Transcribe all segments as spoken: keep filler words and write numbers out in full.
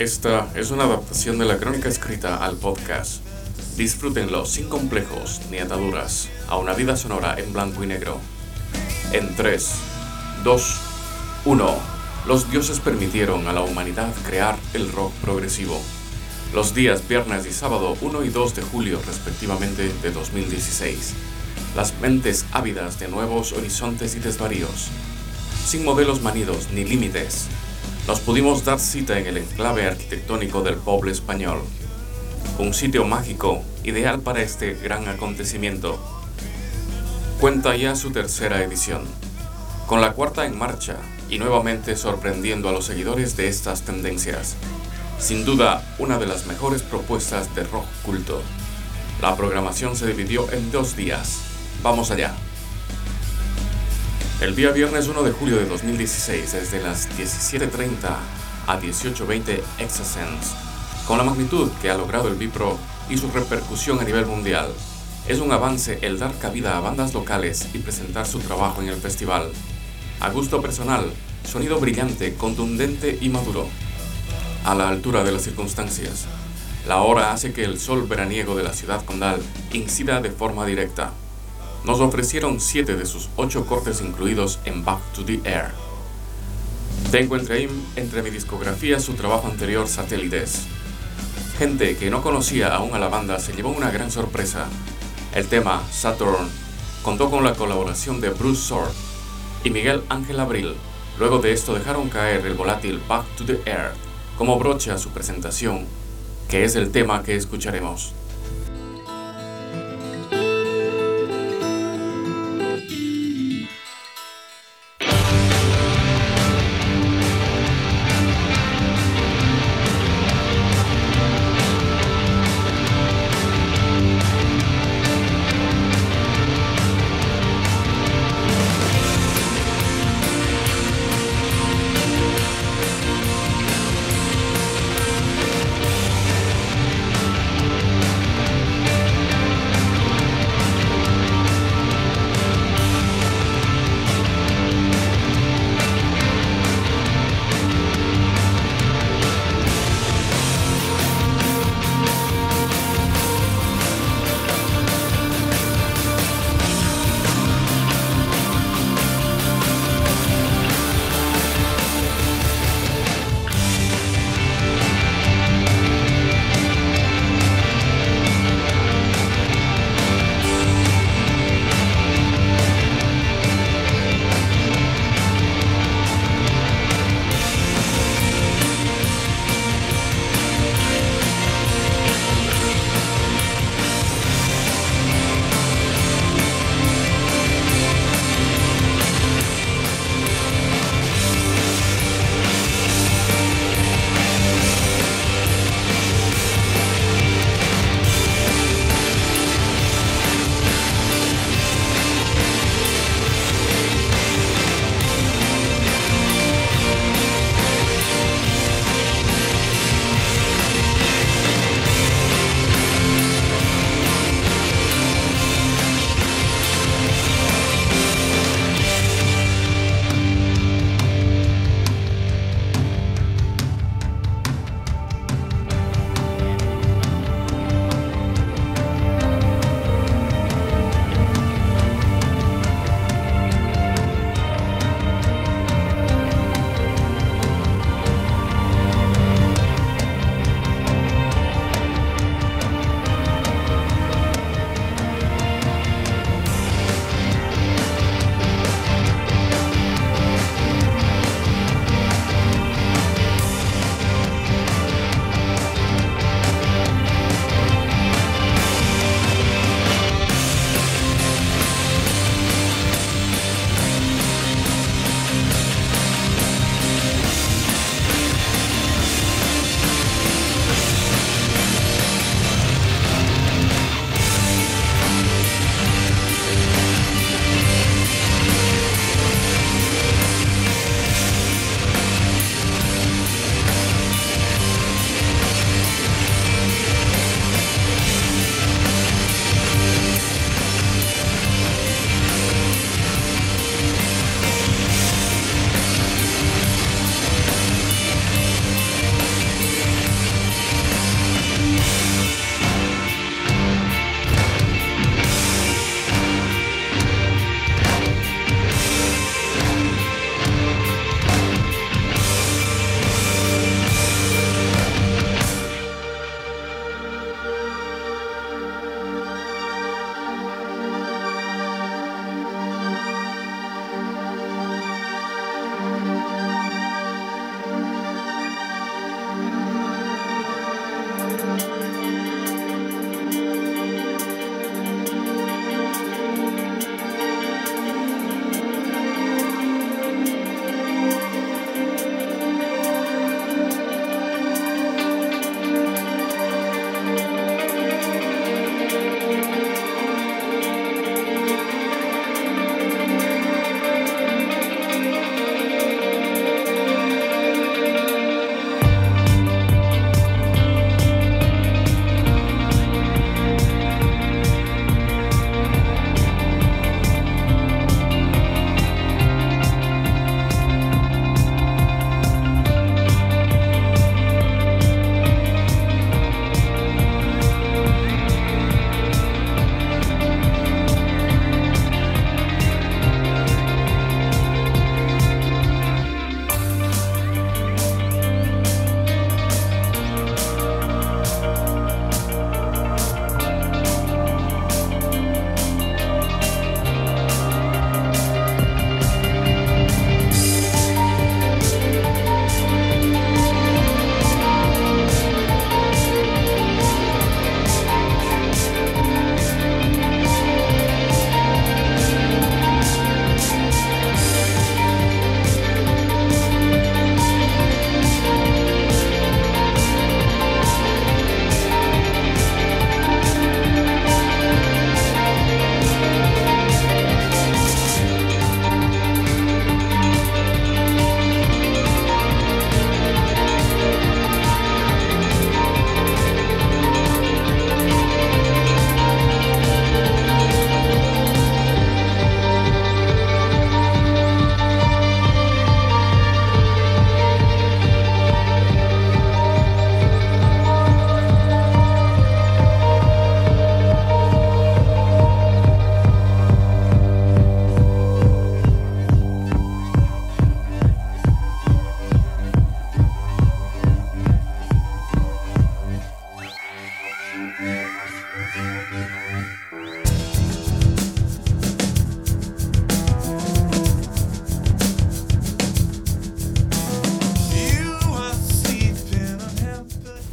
Esta es una adaptación de la crónica escrita al podcast. Disfrútenlo sin complejos ni ataduras, a una vida sonora en blanco y negro. En tres, dos, uno, los dioses permitieron a la humanidad crear el rock progresivo. Los días viernes y sábado uno y dos de julio respectivamente de dos mil dieciséis. Las mentes ávidas de nuevos horizontes y desvaríos. Sin modelos manidos ni límites, nos pudimos dar cita en el enclave arquitectónico del pueblo español. Un sitio mágico, ideal para este gran acontecimiento. Cuenta ya su tercera edición, con la cuarta en marcha y nuevamente sorprendiendo a los seguidores de estas tendencias. Sin duda, una de las mejores propuestas de rock culto. La programación se dividió en dos días. Vamos allá. El día viernes uno de julio de dos mil dieciséis, desde las diecisiete treinta a dieciocho veinte Exacens, con la magnitud que ha logrado el Bipro y su repercusión a nivel mundial, es un avance el dar cabida a bandas locales y presentar su trabajo en el festival. A gusto personal, sonido brillante, contundente y maduro, a la altura de las circunstancias. La hora hace que el sol veraniego de la ciudad condal incida de forma directa. Nos ofrecieron siete de sus ocho cortes incluidos en Back to the Air. Tengo entre, ahí, entre mi discografía su trabajo anterior, Satélites. Gente que no conocía aún a la banda se llevó una gran sorpresa. El tema, Saturn, contó con la colaboración de Bruce Sword y Miguel Ángel Abril. Luego de esto dejaron caer el volátil Back to the Air como broche a su presentación, que es el tema que escucharemos.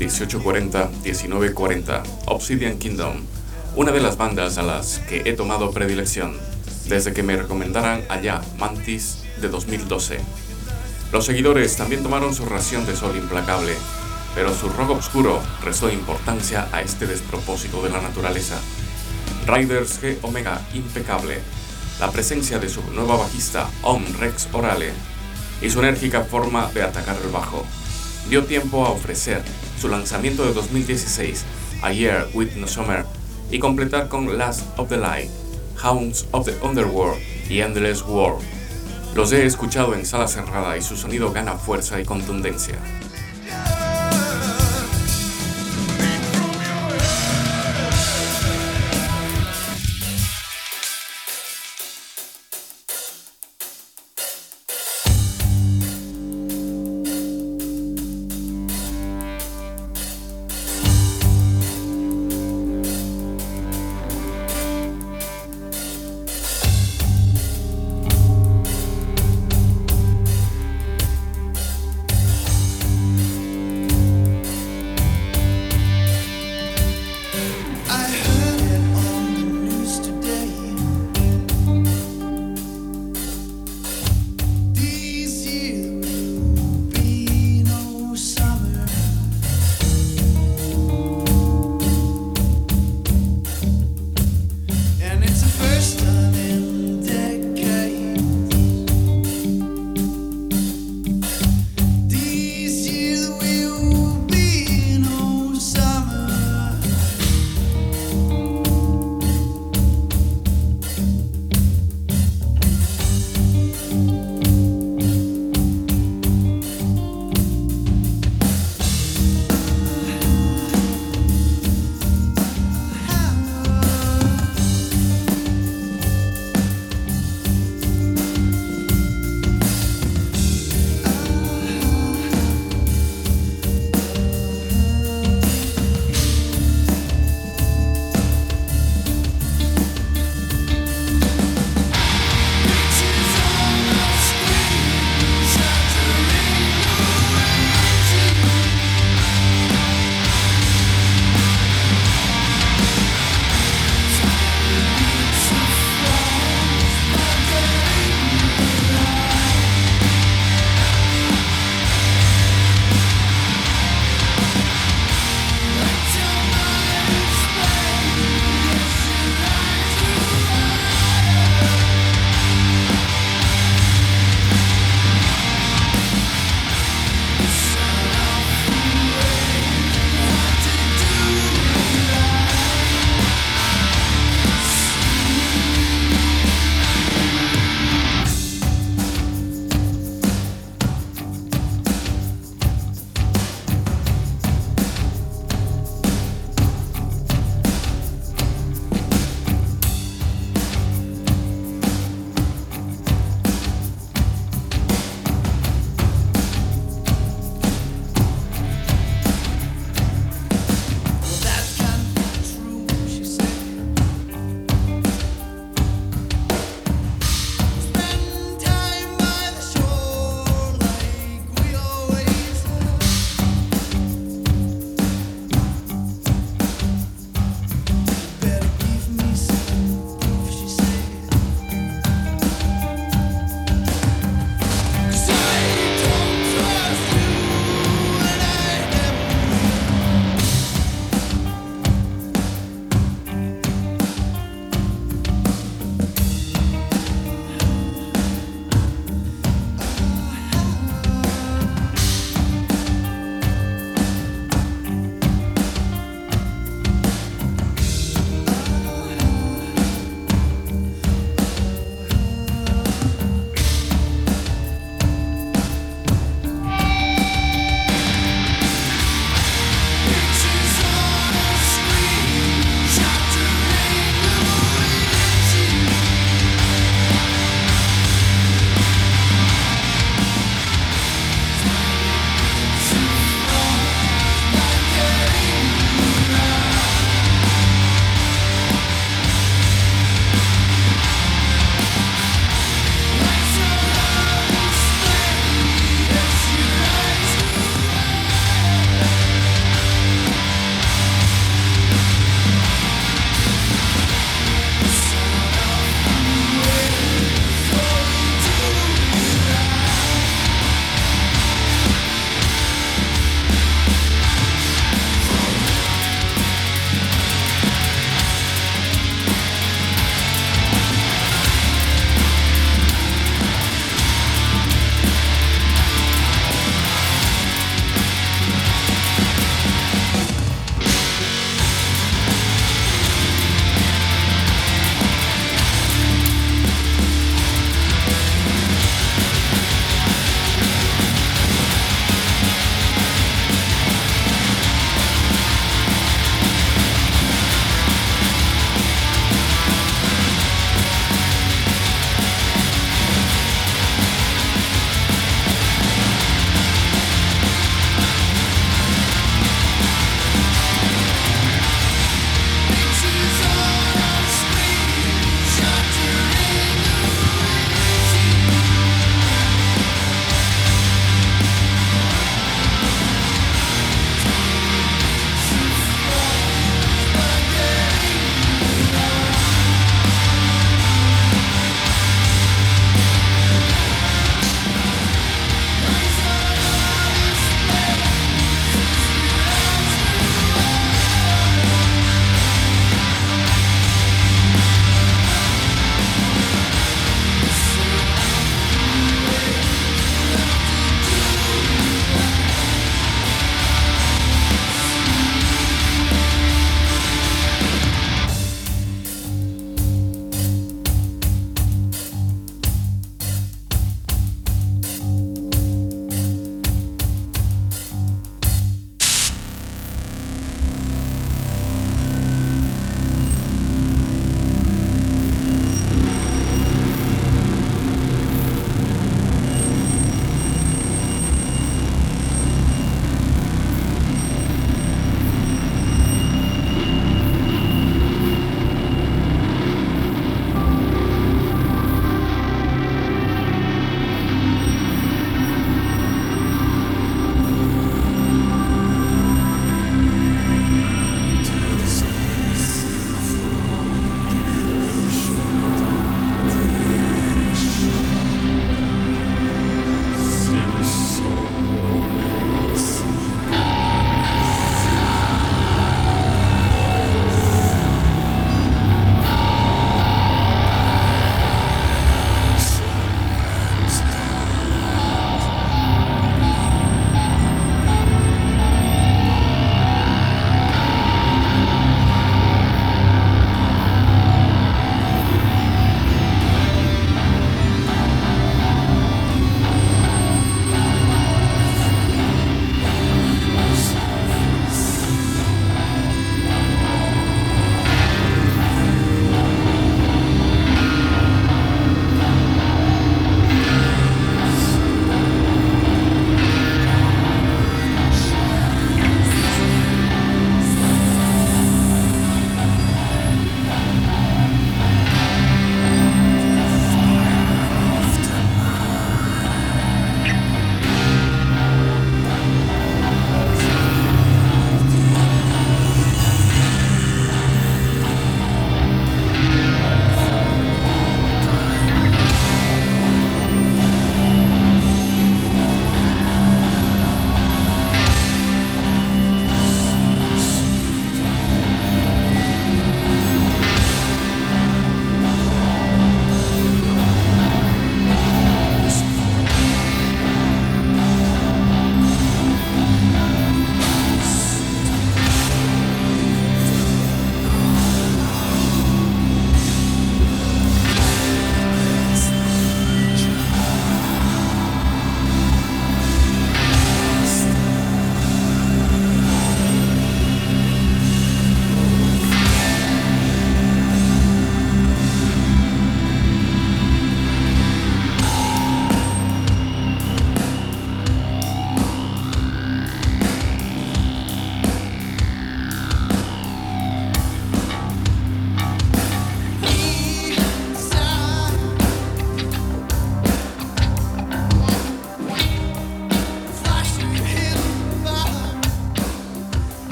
dieciocho cuarenta a diecinueve cuarenta, Obsidian Kingdom, una de las bandas a las que he tomado predilección desde que me recomendaran allá Mantis de dos mil doce. Los seguidores también tomaron su ración de sol implacable, pero su rock oscuro restó importancia a este despropósito de la naturaleza. Riders G Omega impecable, la presencia de su nueva bajista Om Rex Orale y su enérgica forma de atacar el bajo dio tiempo a ofrecer su lanzamiento de dos mil dieciséis, A Year with No Summer, y completar con Last of the Light, Hounds of the Underworld y Endless War. Los he escuchado en sala cerrada y su sonido gana fuerza y contundencia.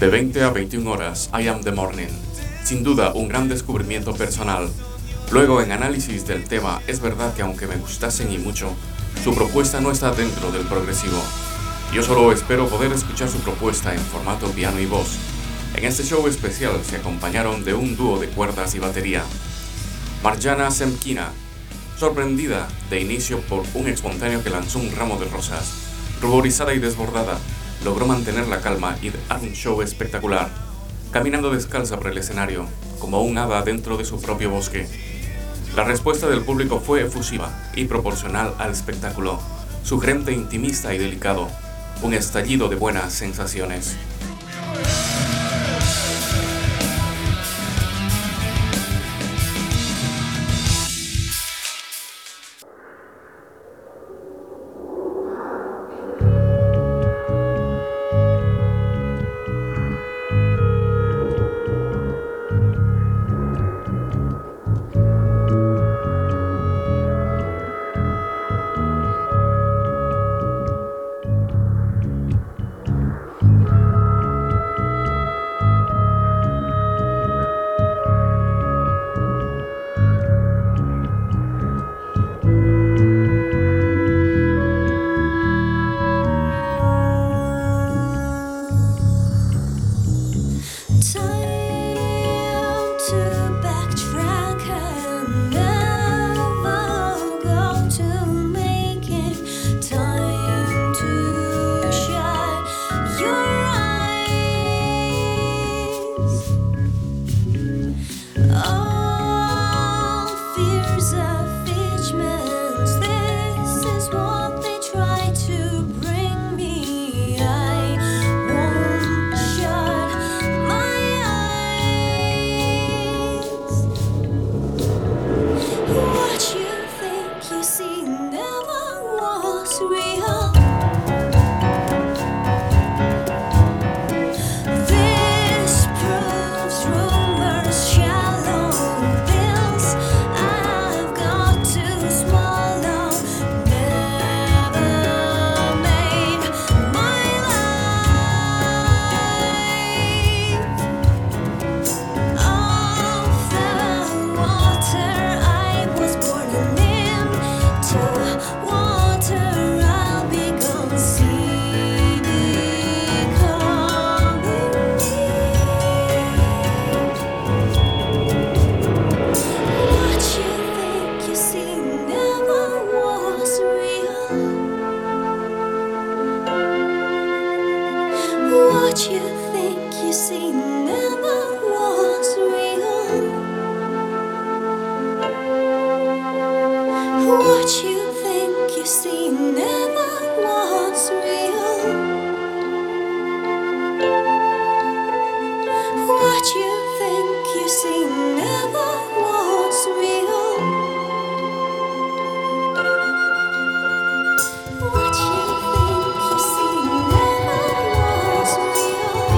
De veinte a veintiuna horas, I Am the Morning. Sin duda, un gran descubrimiento personal. Luego, en análisis del tema, es verdad que aunque me gustasen y mucho, su propuesta no está dentro del progresivo. Yo solo espero poder escuchar su propuesta en formato piano y voz. En este show especial se acompañaron de un dúo de cuerdas y batería. Marjana Semkina, sorprendida de inicio por un espontáneo que lanzó un ramo de rosas, ruborizada y desbordada, logró mantener la calma y dar un show espectacular, caminando descalza por el escenario, como un hada dentro de su propio bosque. La respuesta del público fue efusiva y proporcional al espectáculo, sugerente, intimista y delicado, un estallido de buenas sensaciones. What you think you see never was real.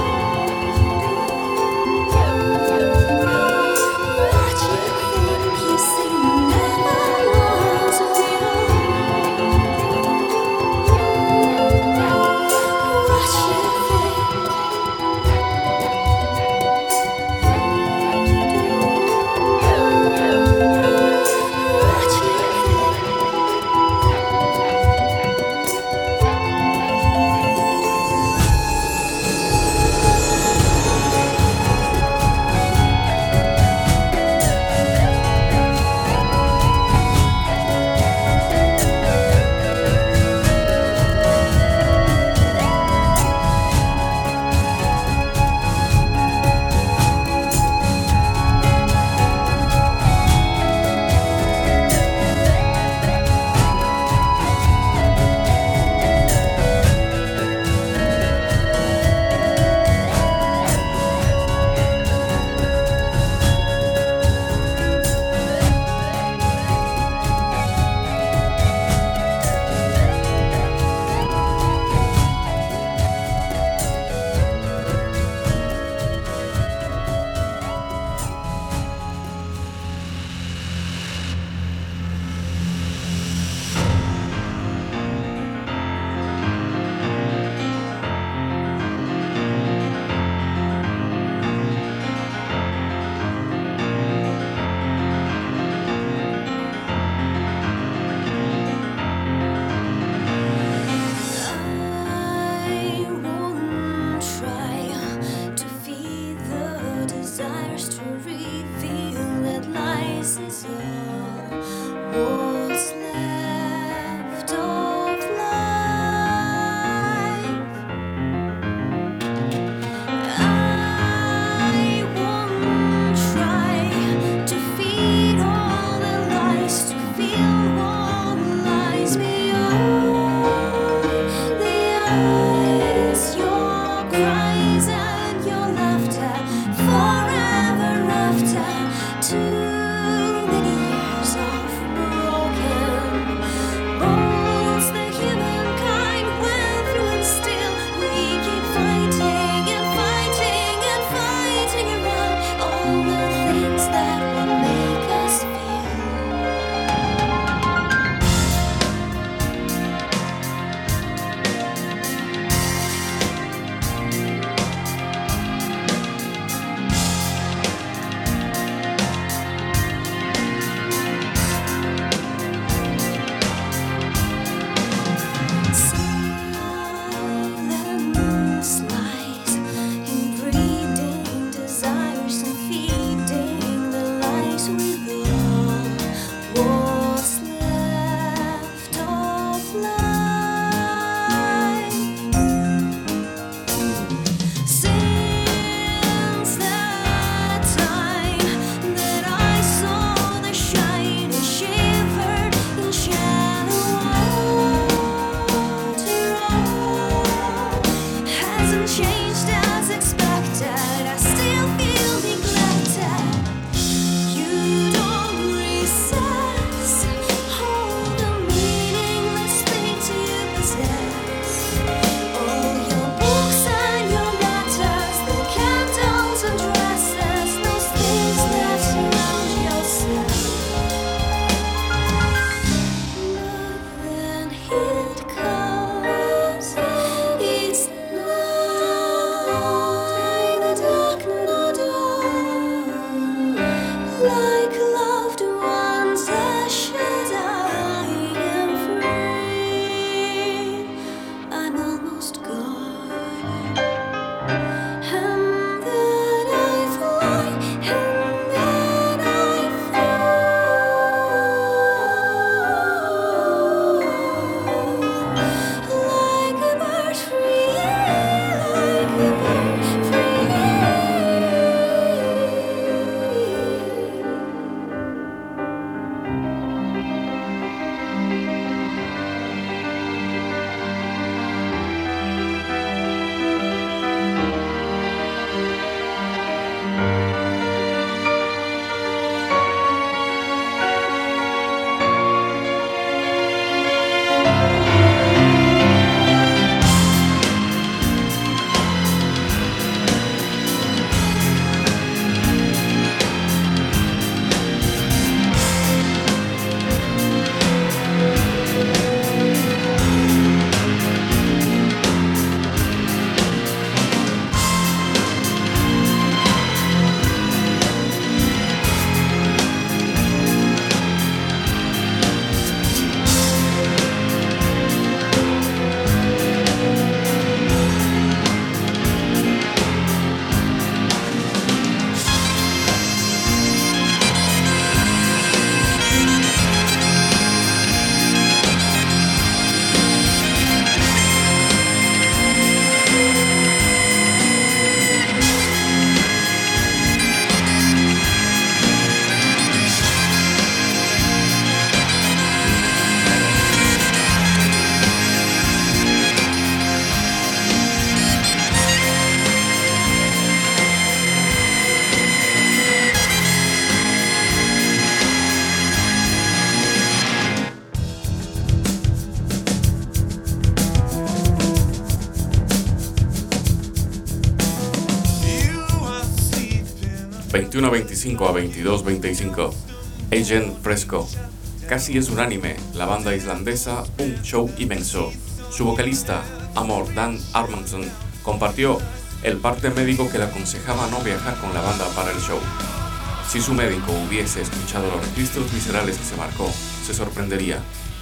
veintiuno veinticinco a veintidós veinticinco. Agent Fresco. Casi es unánime, la banda islandesa, un show inmenso. Su vocalista, Amor Dan Armansson, compartió el parte médico que le aconsejaba no viajar con la banda para el show. Si su médico hubiese escuchado los registros viscerales que se marcó, se sorprendería.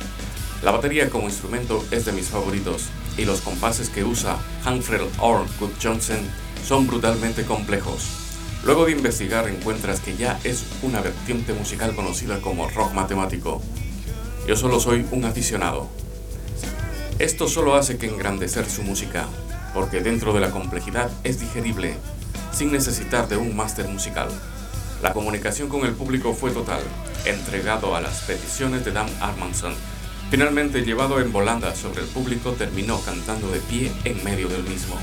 La batería como instrumento es de mis favoritos, y los compases que usa Hanfred Orr Gudjohnsen son brutalmente complejos. Luego de investigar encuentras que ya es una vertiente musical conocida como rock matemático. Yo solo soy un aficionado. Esto solo hace que engrandecer su música, porque dentro de la complejidad es digerible, sin necesitar de un máster musical. La comunicación con el público fue total, entregado a las peticiones de Dan Armansson. Finalmente, llevado en volanda sobre el público, terminó cantando de pie en medio del mismo.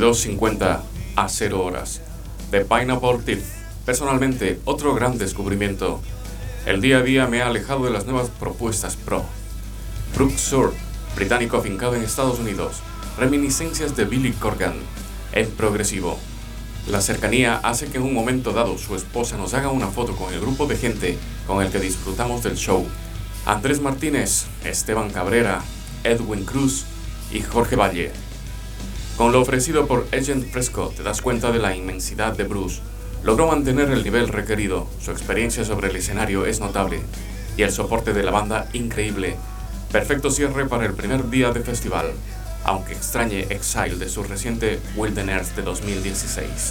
veintidós cincuenta a cero horas. The Pineapple Thief, personalmente otro gran descubrimiento. El día a día me ha alejado de las nuevas propuestas pro. Brooke Sur, británico afincado en Estados Unidos, reminiscencias de Billy Corgan, en progresivo. La cercanía hace que en un momento dado su esposa nos haga una foto con el grupo de gente con el que disfrutamos del show. Andrés Martínez, Esteban Cabrera, Edwin Cruz y Jorge Valle. Con lo ofrecido por Agent Fresco te das cuenta de la inmensidad de Bruce. Logró mantener el nivel requerido, su experiencia sobre el escenario es notable y el soporte de la banda increíble. Perfecto cierre para el primer día de festival, aunque extrañe Exile de su reciente Wilderness de dos mil dieciséis.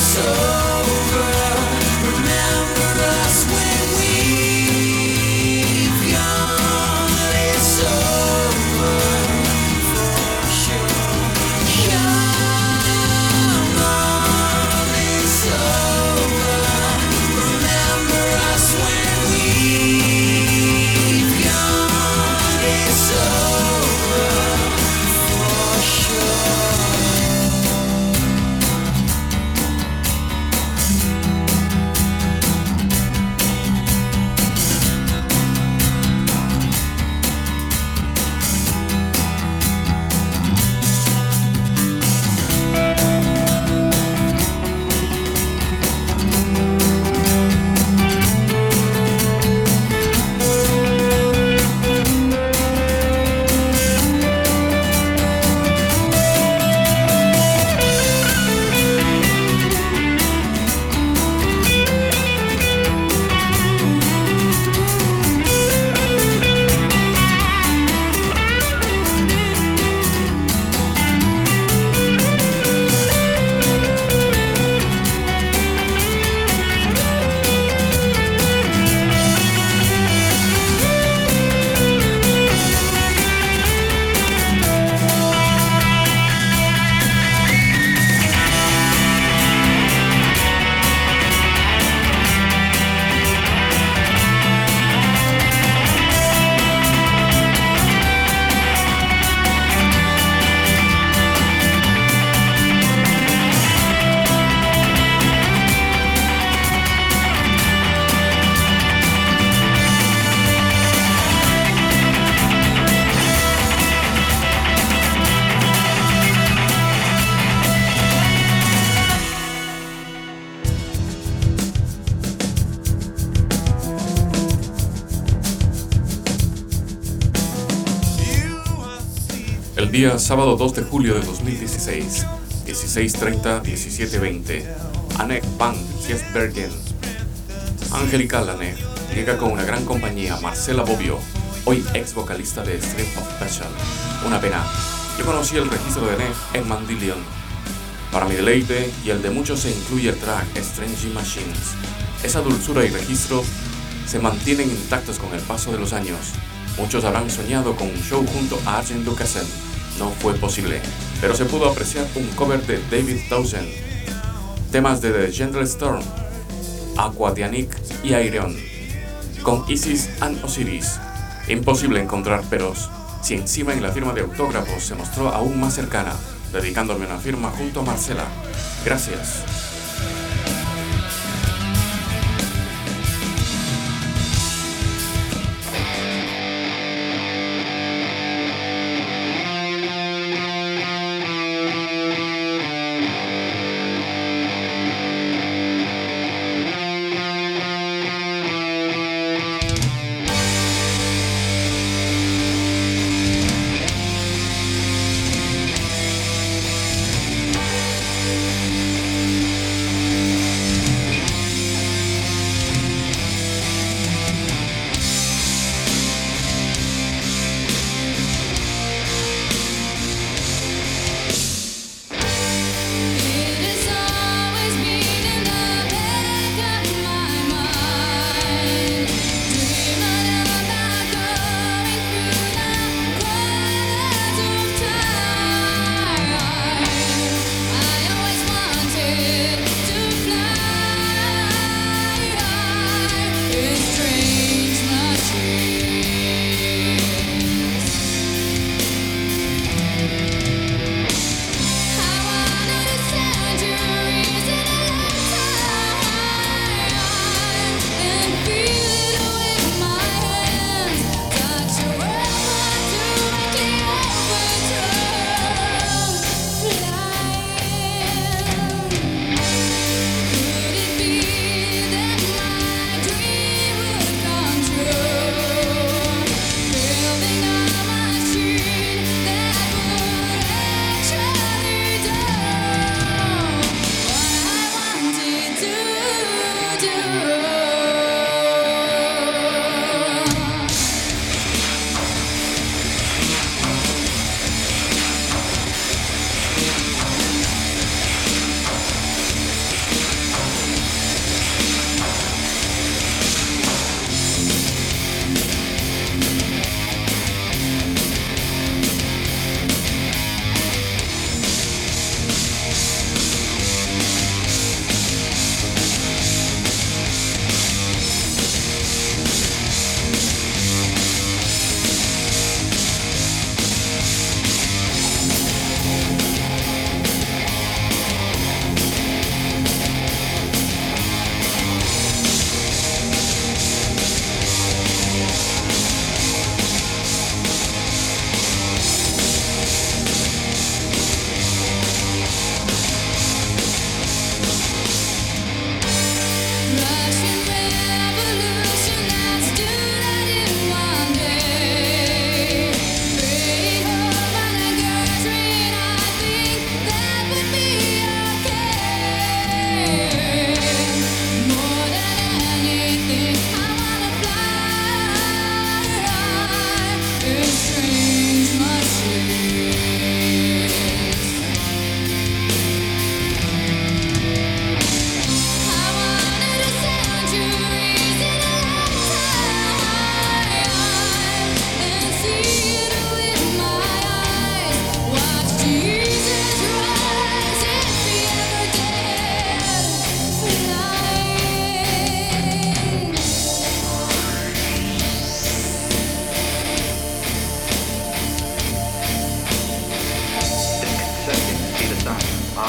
El día sábado dos de julio de dos mil dieciséis, dieciséis treinta, diecisiete veinte, Annette van Giersbergen. Angelica Laneige llega con una gran compañía, Marcela Bobbio, hoy ex vocalista de Stream of Passion. Una pena, yo conocí el registro de Annette en Mandillion. Para mi deleite y el de muchos se incluye el track Strange Machines. Esa dulzura y registro se mantienen intactos con el paso de los años. Muchos habrán soñado con un show junto a Arjen Lucassen. No fue posible, pero se pudo apreciar un cover de David Townsend. Temas de The Gentle Storm, Aquatianic y Ayreon, con Isis and Osiris. Imposible encontrar peros, si encima en la firma de autógrafos se mostró aún más cercana, dedicándome una firma junto a Marcela. Gracias.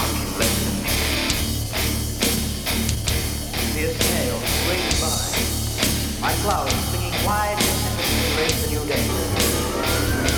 heart can listen. Fierce gales swing by, my clouds singing wide to embrace a new day.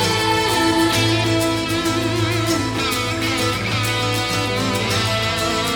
Begin.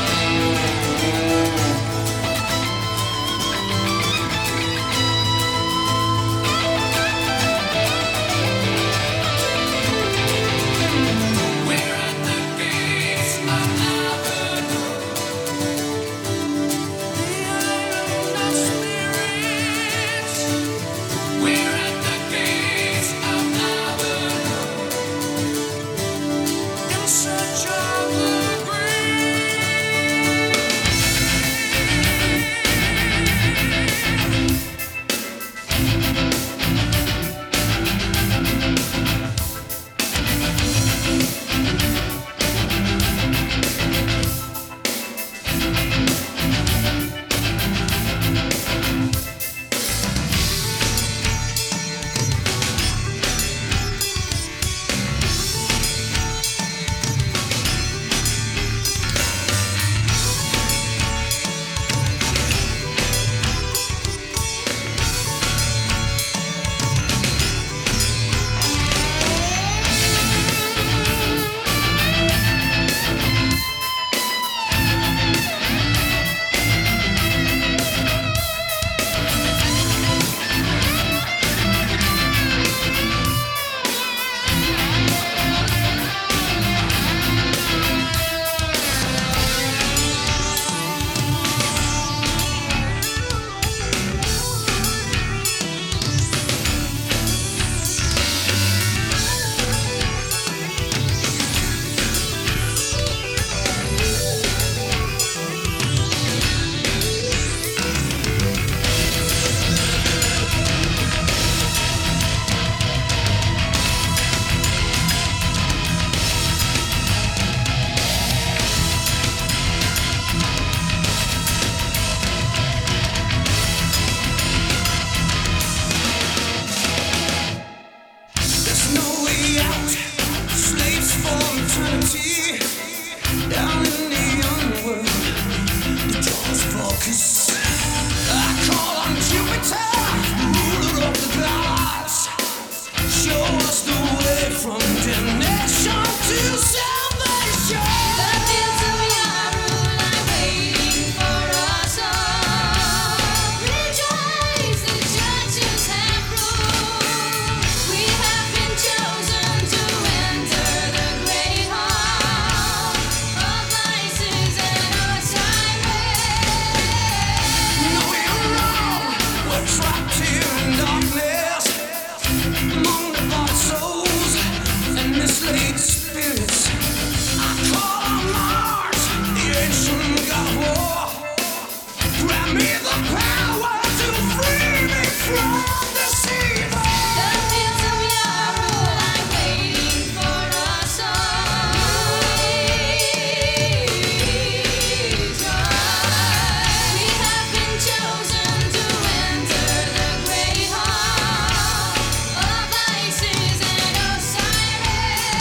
see down in the underworld. The jaws focus. I call on Jupiter, ruler of the gods. Show us the way from damnation to salvation. The fields of Yarrow lie waiting for us all. Rejoice, the judges have ruled. We have been chosen to enter the great hall of vices and Osiris. No, you're wrong. We're trapped here in darkness, among the bought souls and mislaid spirits. I call on Mars, the ancient god of war. Grant me the power to free me from this evil. The fields of Yarrow lie waiting for us all. We have been chosen to enter the great hall of Isis and Osiris.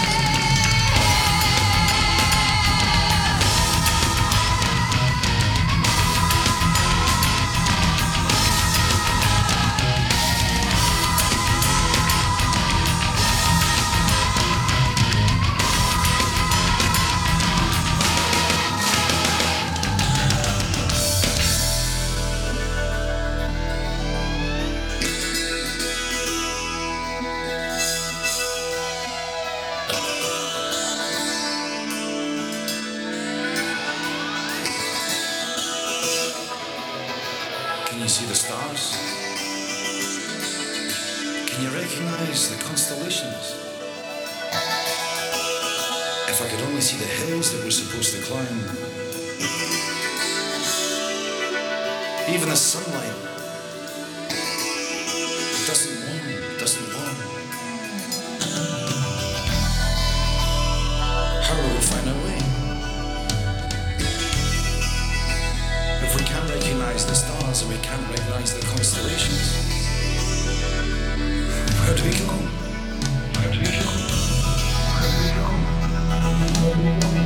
Can you see the stars? Can you recognize the constellations? If I could only see the hills that we're supposed to climb. Even the sunlight. It doesn't warm, it doesn't warm. How will we find our way? If we can't recognize the stars and we can't recognize the constellations, where do we go? Where do we go? Where do we go? Where do we go?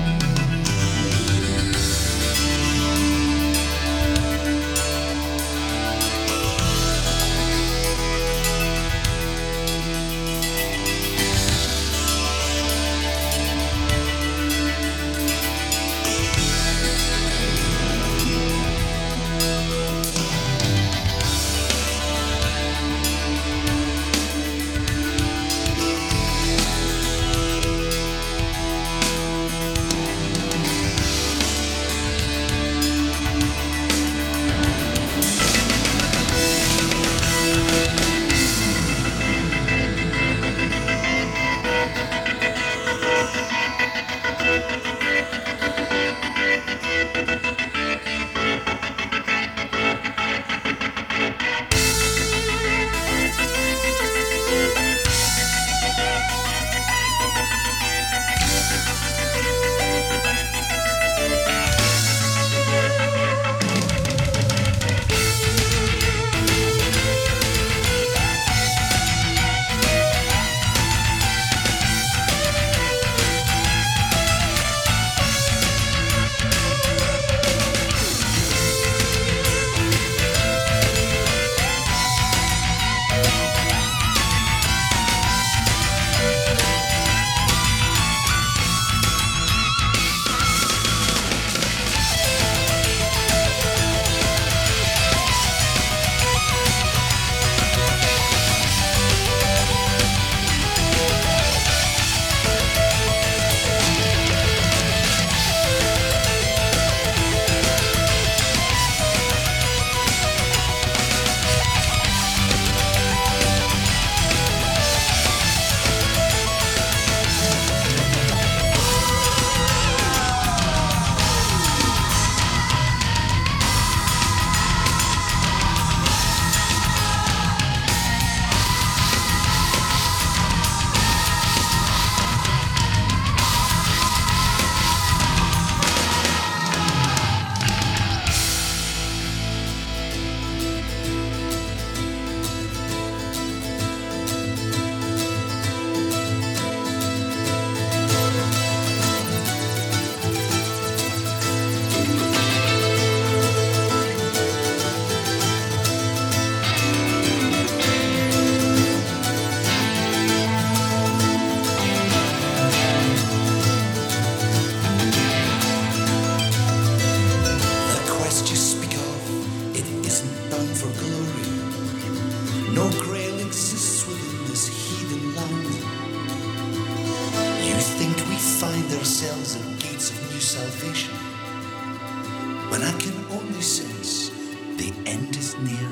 cells and gates of new salvation, when I can only sense the end is near.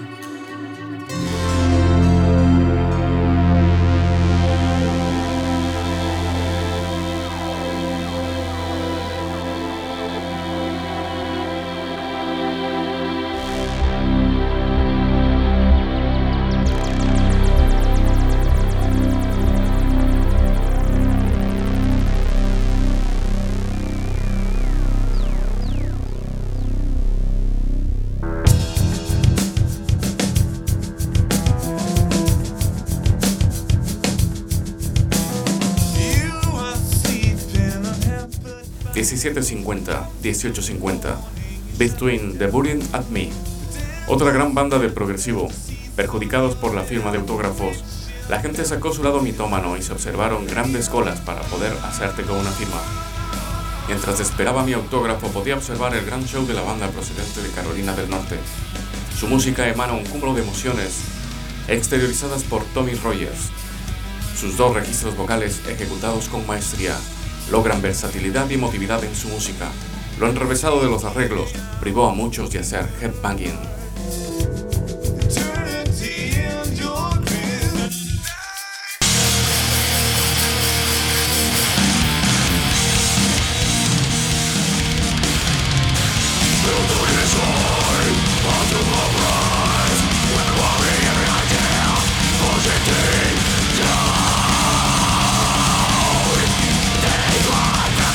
diecisiete cincuenta, dieciocho cincuenta, Between the Buried at Me. Otra gran banda de progresivo. Perjudicados por la firma de autógrafos, la gente sacó su lado mitómano y se observaron grandes colas para poder hacerte con una firma. Mientras esperaba mi autógrafo podía observar el gran show de la banda procedente de Carolina del Norte. Su música emana un cúmulo de emociones exteriorizadas por Tommy Rogers. Sus dos registros vocales ejecutados con maestría logran versatilidad y emotividad en su música. Lo enrevesado de los arreglos privó a muchos de hacer headbanging.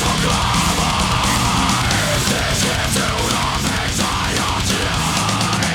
This is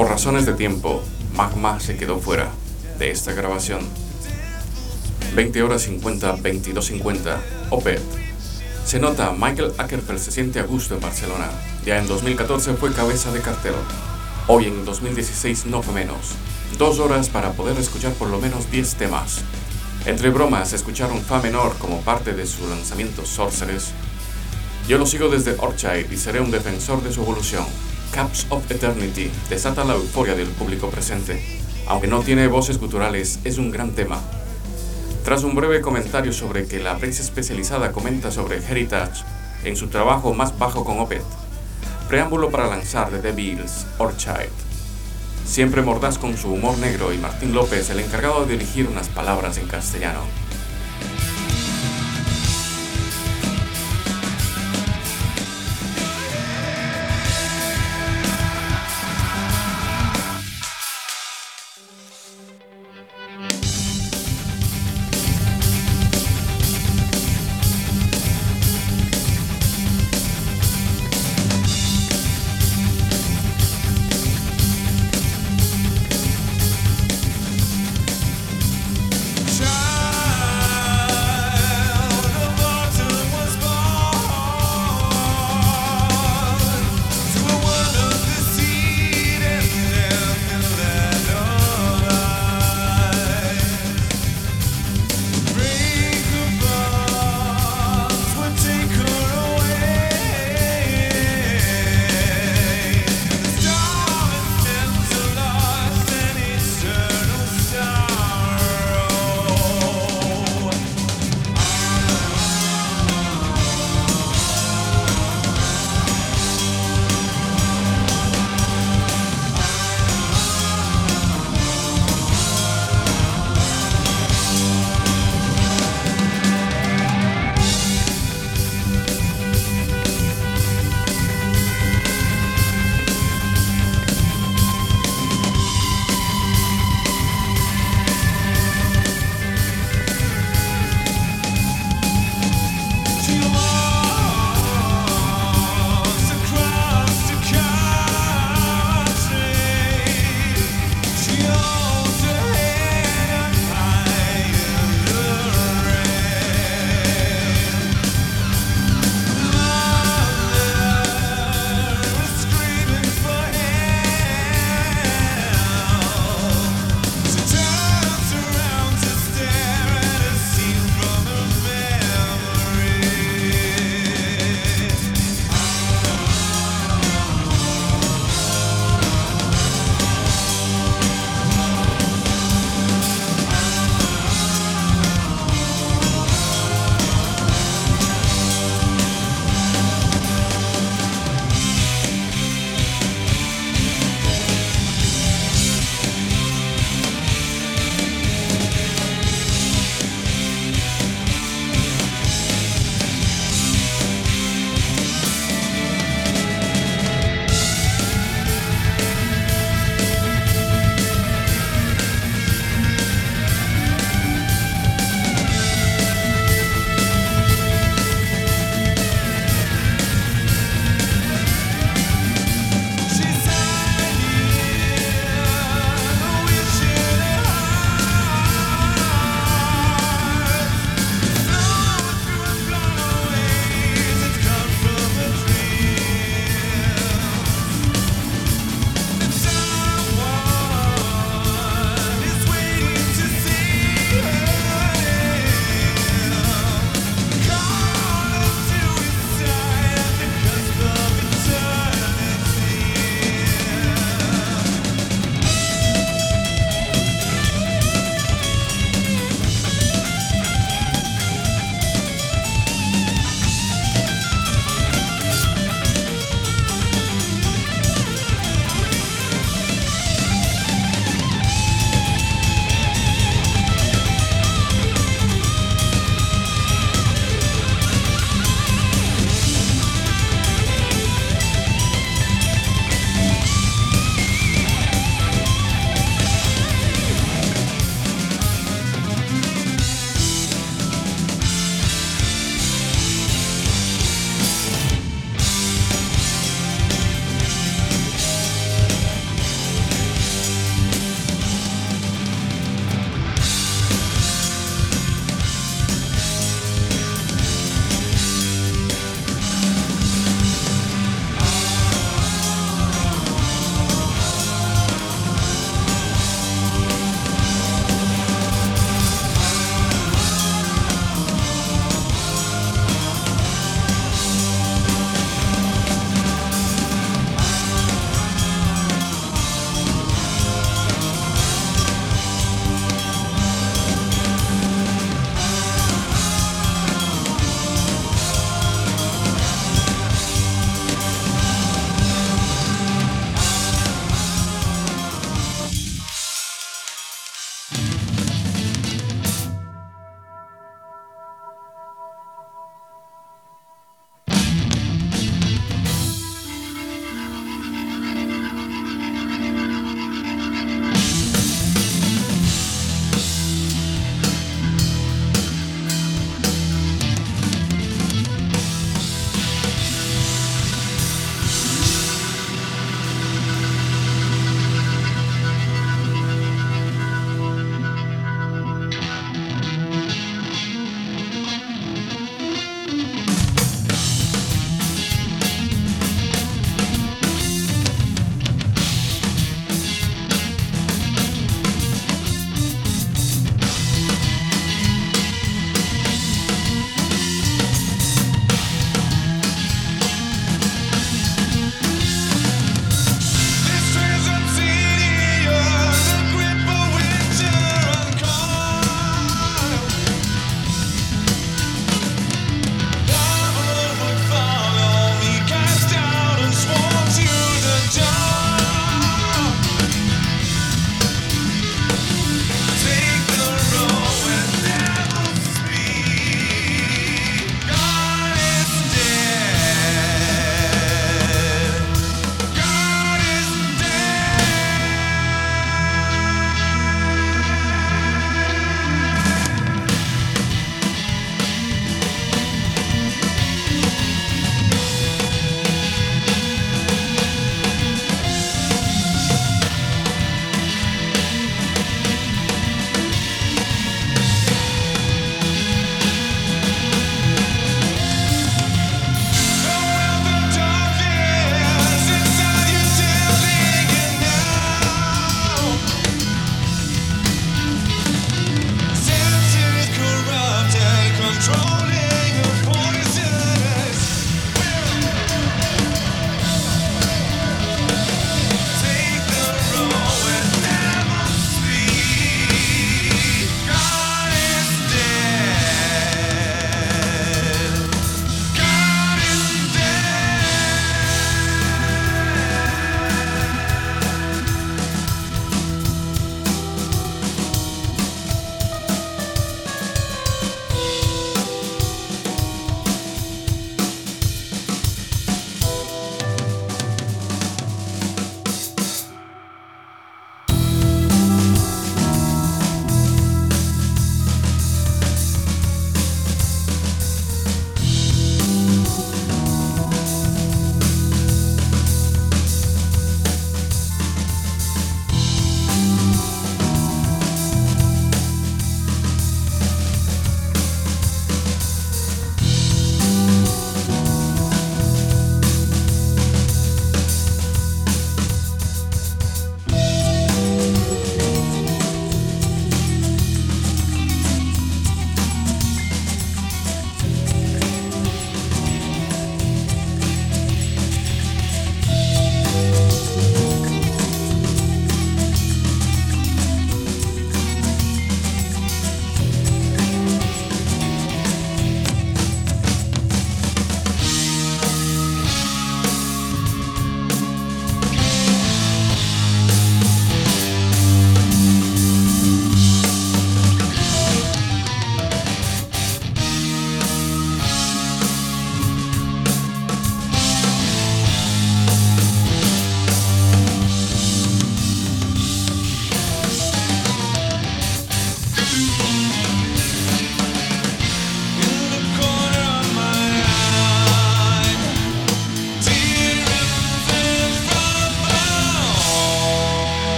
Por razones de tiempo, Magma se quedó fuera de esta grabación. veinte horas cincuenta, veintidós cincuenta, Opeth. Se nota, Michael Åkerfeldt se siente a gusto en Barcelona. Ya en dos mil catorce fue cabeza de cartel. Hoy en dos mil dieciséis no fue menos. Dos horas para poder escuchar por lo menos diez temas. Entre bromas, escucharon Fa menor como parte de su lanzamiento Sorceress. Yo lo sigo desde Orchide y seré un defensor de su evolución. Caps of Eternity desata la euforia del público presente. Aunque no tiene voces guturales, es un gran tema. Tras un breve comentario sobre que la prensa especializada comenta sobre Heritage en su trabajo más bajo con Opeth, preámbulo para lanzar de The Beatles, Orchide. Siempre mordaz con su humor negro y Martín López el encargado de dirigir unas palabras en castellano. Child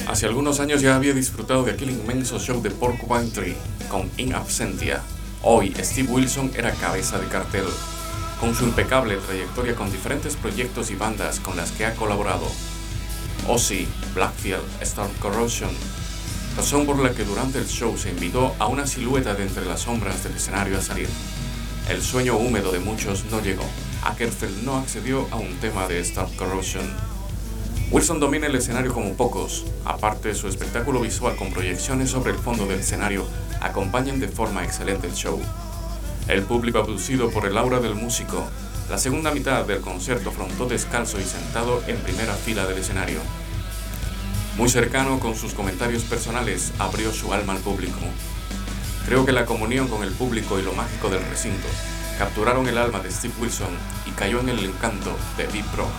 Hace algunos años ya había disfrutado de aquel inmenso show de Porcupine Tree con In Absentia. Hoy Steve Wilson era cabeza de cartel, con su impecable trayectoria con diferentes proyectos y bandas con las que ha colaborado. Ozzy, Blackfield, Storm Corrosion, razón por la que durante el show se invitó a una silueta de entre las sombras del escenario a salir. El sueño húmedo de muchos no llegó. Ackerfeld no accedió a un tema de Storm Corrosion. Wilson domina el escenario como pocos. Aparte, su espectáculo visual con proyecciones sobre el fondo del escenario acompañan de forma excelente el show. El público abducido por el aura del músico, la segunda mitad del concierto afrontó descalzo y sentado en primera fila del escenario. Muy cercano con sus comentarios personales, abrió su alma al público. Creo que la comunión con el público y lo mágico del recinto capturaron el alma de Steve Wilson y cayó en el encanto de Big Bro.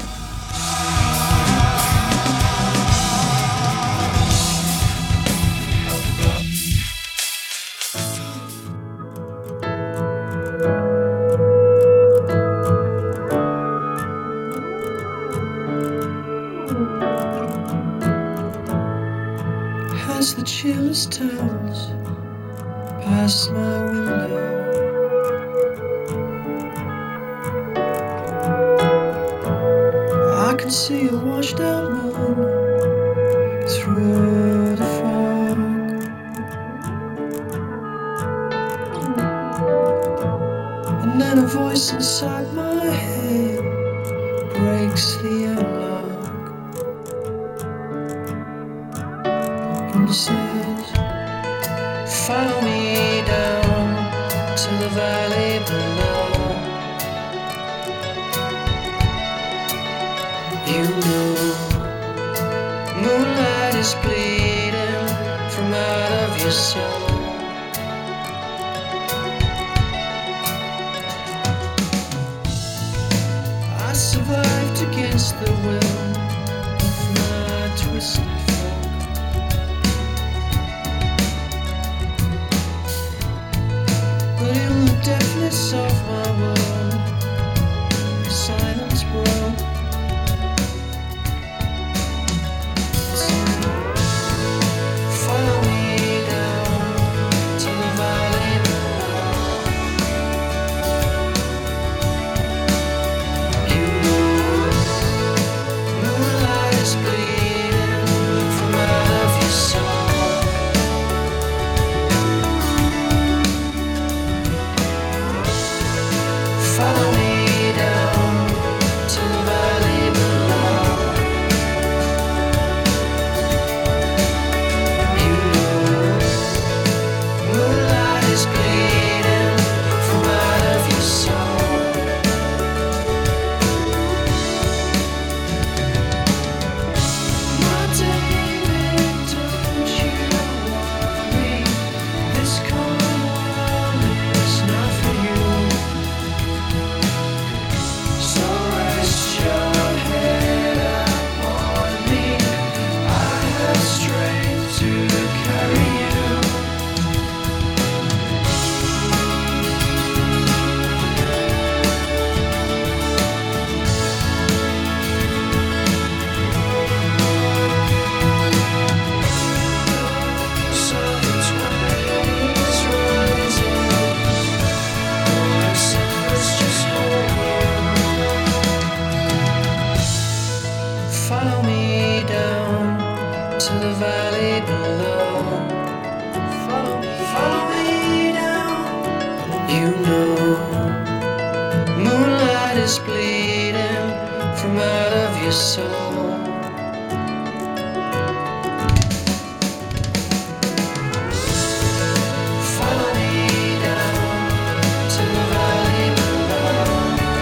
As the chillest turns past my window, I can see a washed out moon through the fog. And then a voice inside my head breaks the airlock and says, follow me down to the valley below. You know, moonlight is bleeding from out of your soul. I survived against the will of my twisted folk, but in the deafness of my world, silence broke. Follow me down to the valley below. You know, moonlight is bleeding from out of your soul. Follow me down to the valley below. You know, moonlight is bleeding from out of your soul. My David, don't you worry, this cold world is not for you. So rest your head upon me, I have strength to carry you. So the twilight's rising, our summer's just over. Follow me down to the valley below. Follow me, follow me down. You know, moonlight is bleeding from out of your soul. Follow me down to the valley below.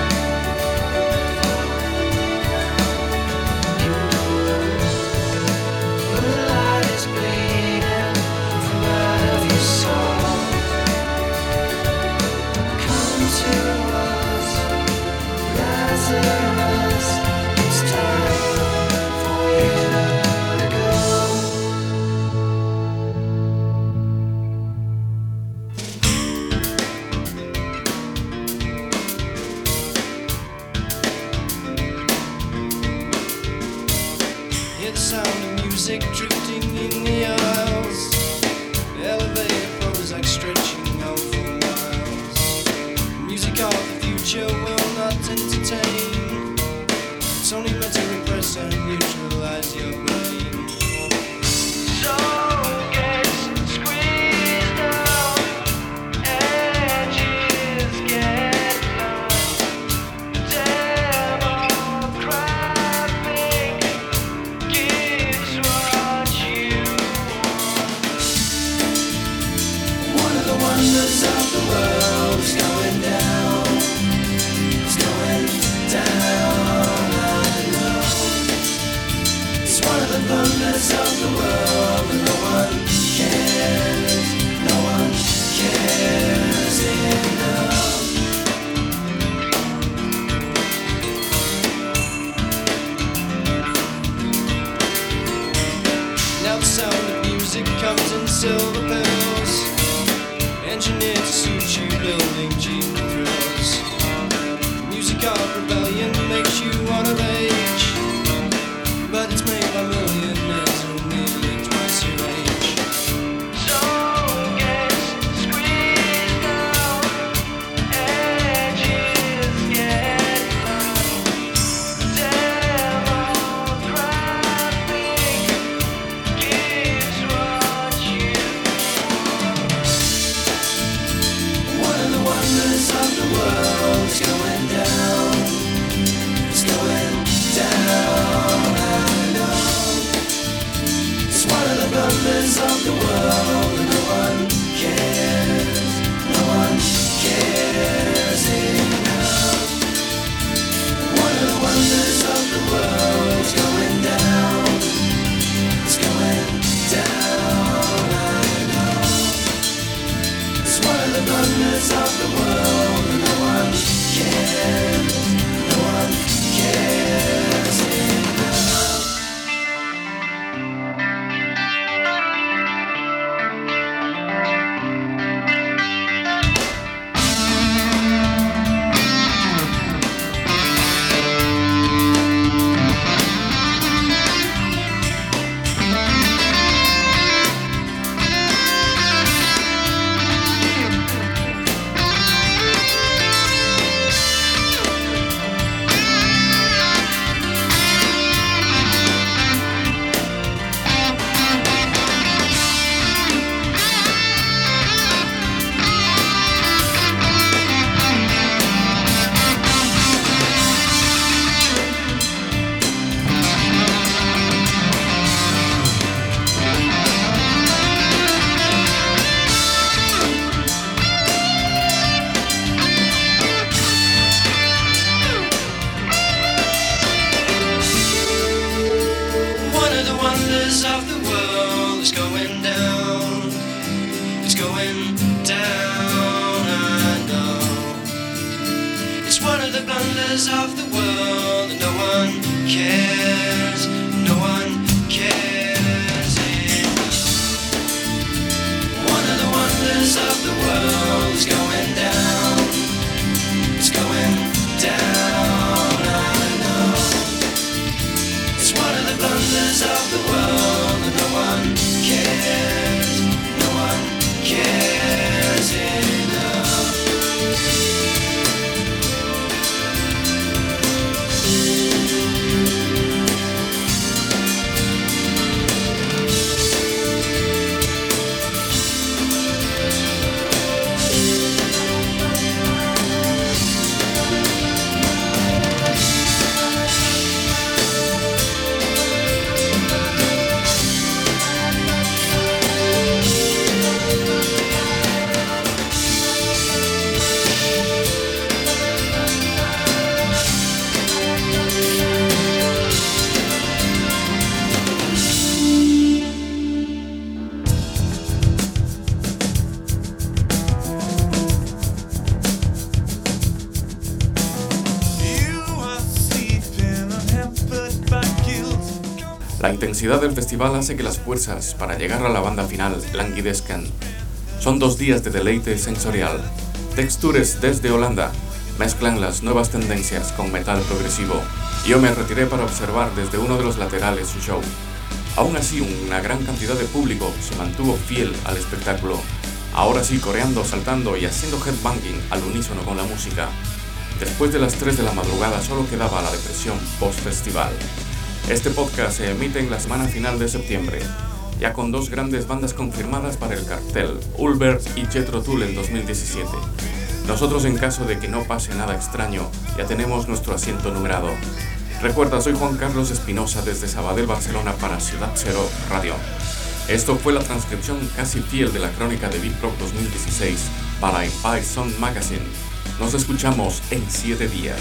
You know, moonlight is bleeding from out of your soul. Come to us, Lazarus, it's time. the music drifting in the aisles. Elevator Prozac stretching out for miles. Music of the future will not entertain. It's only meant to repress and neutralize your brain. So get squeezed out, edges get numb. Democratic gives what you want. One of the wonders of the world is going down. It's going down, I know. It's one of the blunders of the world, and no one cares. No one cares enough. Now the sound of music comes in silver bells, engineered to suit you, building cheap thrills. Music of rebellion makes you wanna rage, but it's made by millionaires who nearly twice your age. So get squeezed out, edges get numb. Democratic gives what you want. One of the wonders of the world is going down. It's going down, I know. It's one of the blunders of the world, and no one cares. No one cares enough. One of the wonders of the world is going down. It's going down, I know. It's one of the blunders of the world, and no one cares. No one cares enough. One of the wonders of the world is going down. It's going down, I know. It's one of the blunders of the world, and no one cares. No one cares enough. One of the wonders of the world is going down. It's going down, I know. It's one of the blunders of the world, and no one cares. No one cares enough. La intensidad del festival hace que las fuerzas para llegar a la banda final languidezcan. Son dos días de deleite sensorial. Textures desde Holanda mezclan las nuevas tendencias con metal progresivo. Yo me retiré para observar desde uno de los laterales su show. Aún así, una gran cantidad de público se mantuvo fiel al espectáculo, ahora sí coreando, saltando y haciendo headbanging al unísono con la música. Después de las tres de la madrugada solo quedaba la depresión post-festival. Este podcast se emite en la semana final de septiembre, ya con dos grandes bandas confirmadas para el cartel, Ulver y Jethro Tull en dos mil diecisiete. Nosotros, en caso de que no pase nada extraño, ya tenemos nuestro asiento numerado. Recuerda, soy Juan Carlos Espinosa desde Sabadell, Barcelona para Ciudad Cero Radio. Esto fue la transcripción casi fiel de la crónica de Beat Rock dos mil dieciséis para Empire Sound Magazine. Nos escuchamos en siete días.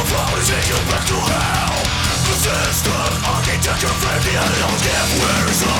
Architecture, friend, the end of give, where is